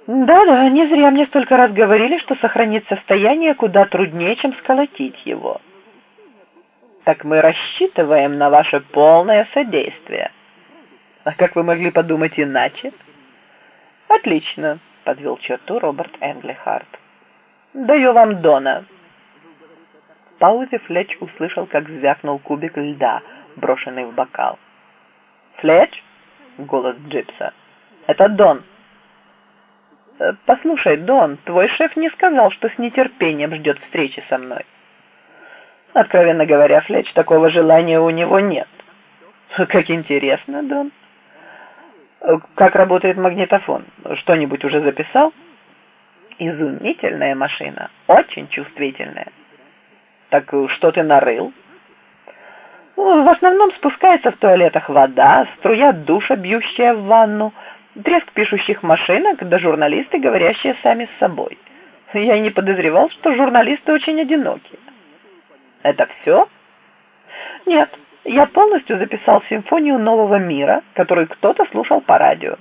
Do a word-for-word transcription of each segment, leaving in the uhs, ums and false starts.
Да-да, не зря мне столько раз говорили, что сохранить состояние куда труднее, чем сколотить его. Так мы рассчитываем на ваше полное содействие. А как вы могли подумать иначе? Отлично, подвел черту Роберт Энглихарт. Даю вам Дона. В паузе Флетч услышал, как звякнул кубик льда, брошенный в бокал. Флетч? Голос Джипса. Это Дон. Послушай, Дон, твой шеф не сказал, что с нетерпением ждет встречи со мной. Откровенно говоря, Флетч, такого желания у него нет. Как интересно, Дон. Как работает магнитофон? Что-нибудь уже записал? Изумительная машина, очень чувствительная. Так что ты нарыл? В основном спускается в туалетах вода, струя душа, бьющая в ванну, треск пишущих машинок, да журналисты, говорящие сами с собой. Я и не подозревал, что журналисты очень одиноки. Это все? Нет, я полностью записал симфонию нового мира, которую кто-то слушал по радио.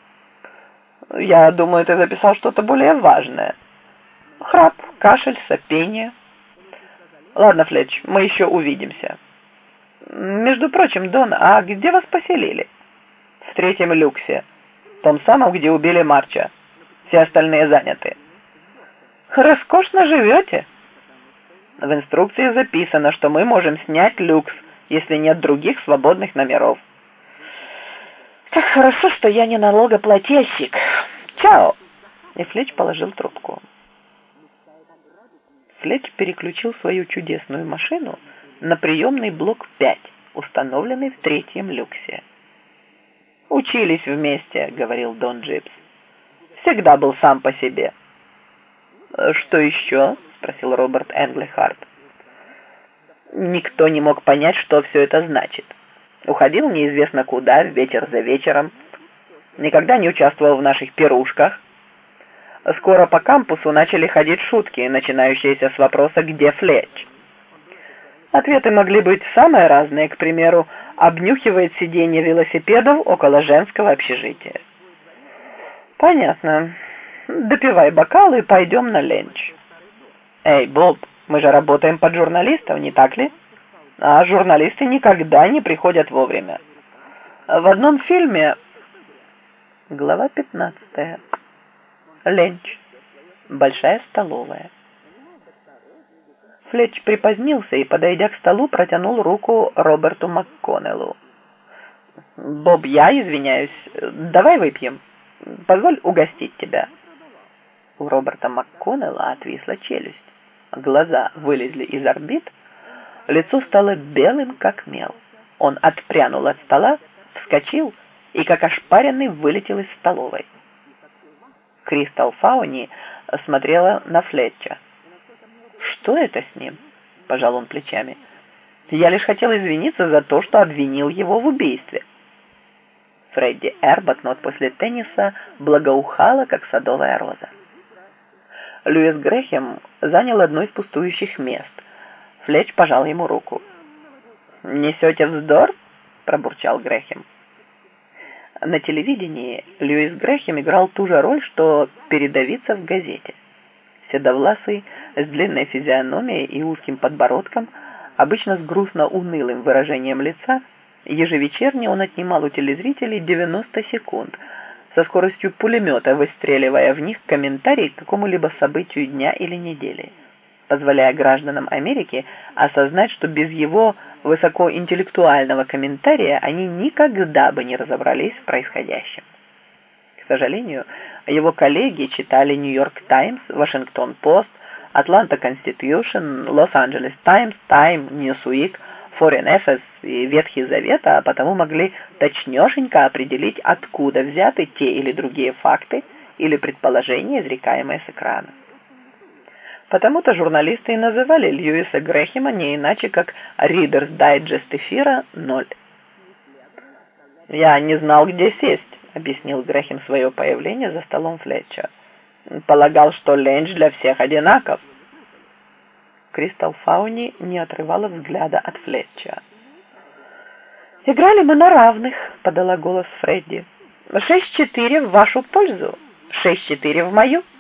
Я думаю, ты записал что-то более важное. Храп, кашель, сопение. Ладно, Флетч, мы еще увидимся. Между прочим, Дон, а где вас поселили? В третьем люксе. Том самом, где убили Марча. Все остальные заняты. Роскошно живете. В инструкции записано, что мы можем снять люкс, если нет других свободных номеров. Как хорошо, что я не налогоплательщик. Чао! И Флетч положил трубку. Флетч переключил свою чудесную машину на приемный блок пять, установленный в третьем люксе. «Учились вместе», — говорил Дон Джипс. «Всегда был сам по себе». «Что еще?» — спросил Роберт Энглихарт. Никто не мог понять, что все это значит. Уходил неизвестно куда, ветер за вечером. Никогда не участвовал в наших пирушках. Скоро по кампусу начали ходить шутки, начинающиеся с вопроса «Где Флетч?». Ответы могли быть самые разные, к примеру, обнюхивает сиденье велосипедов около женского общежития. Понятно. Допивай бокал и пойдем на ленч. Эй, Боб, мы же работаем под журналистов, не так ли? А журналисты никогда не приходят вовремя. В одном фильме... Глава пятнадцатая. Ленч. Большая столовая. Флетч припозднился и, подойдя к столу, протянул руку Роберту МакКоннеллу. «Боб, я извиняюсь. Давай выпьем. Позволь угостить тебя». У Роберта МакКоннелла отвисла челюсть. Глаза вылезли из орбит, лицо стало белым, как мел. Он отпрянул от стола, вскочил и, как ошпаренный, вылетел из столовой. Кристал Фауни смотрела на Флетча. «Что это с ним?» – пожал он плечами. «Я лишь хотел извиниться за то, что обвинил его в убийстве». Фредди Эрбатнот после тенниса благоухала, как садовая роза. Льюис Грэхэм занял одно из пустующих мест. Флетч пожал ему руку. «Несете вздор?» – пробурчал Грэхэм. На телевидении Льюис Грэхэм играл ту же роль, что передовица в газете. Седовласый, с длинной физиономией и узким подбородком, обычно с грустно-унылым выражением лица, ежевечерне он отнимал у телезрителей девяносто секунд, со скоростью пулемета выстреливая в них комментарий к какому-либо событию дня или недели, позволяя гражданам Америки осознать, что без его высокоинтеллектуального комментария они никогда бы не разобрались в происходящем. К сожалению, его коллеги читали «Нью-Йорк Таймс», «Вашингтон-Пост», «Атланта Конститюшн», «Лос-Анджелес Таймс», «Тайм», «Ньюсуик», «Форен Эффес» и «Ветхий Завет», а потому могли точнёшенько определить, откуда взяты те или другие факты или предположения, изрекаемые с экрана. Потому-то журналисты и называли Льюиса Грэхэма не иначе, как «Reader's Digest эфира ноль». «Я не знал, где сесть», — объяснил Грэхэм свое появление за столом Флетча. «Полагал, что ленч для всех одинаков». Кристал Фауни не отрывала взгляда от Флетча. «Играли мы на равных», — подала голос Фредди. «Шесть-четыре в вашу пользу. шесть четыре в мою.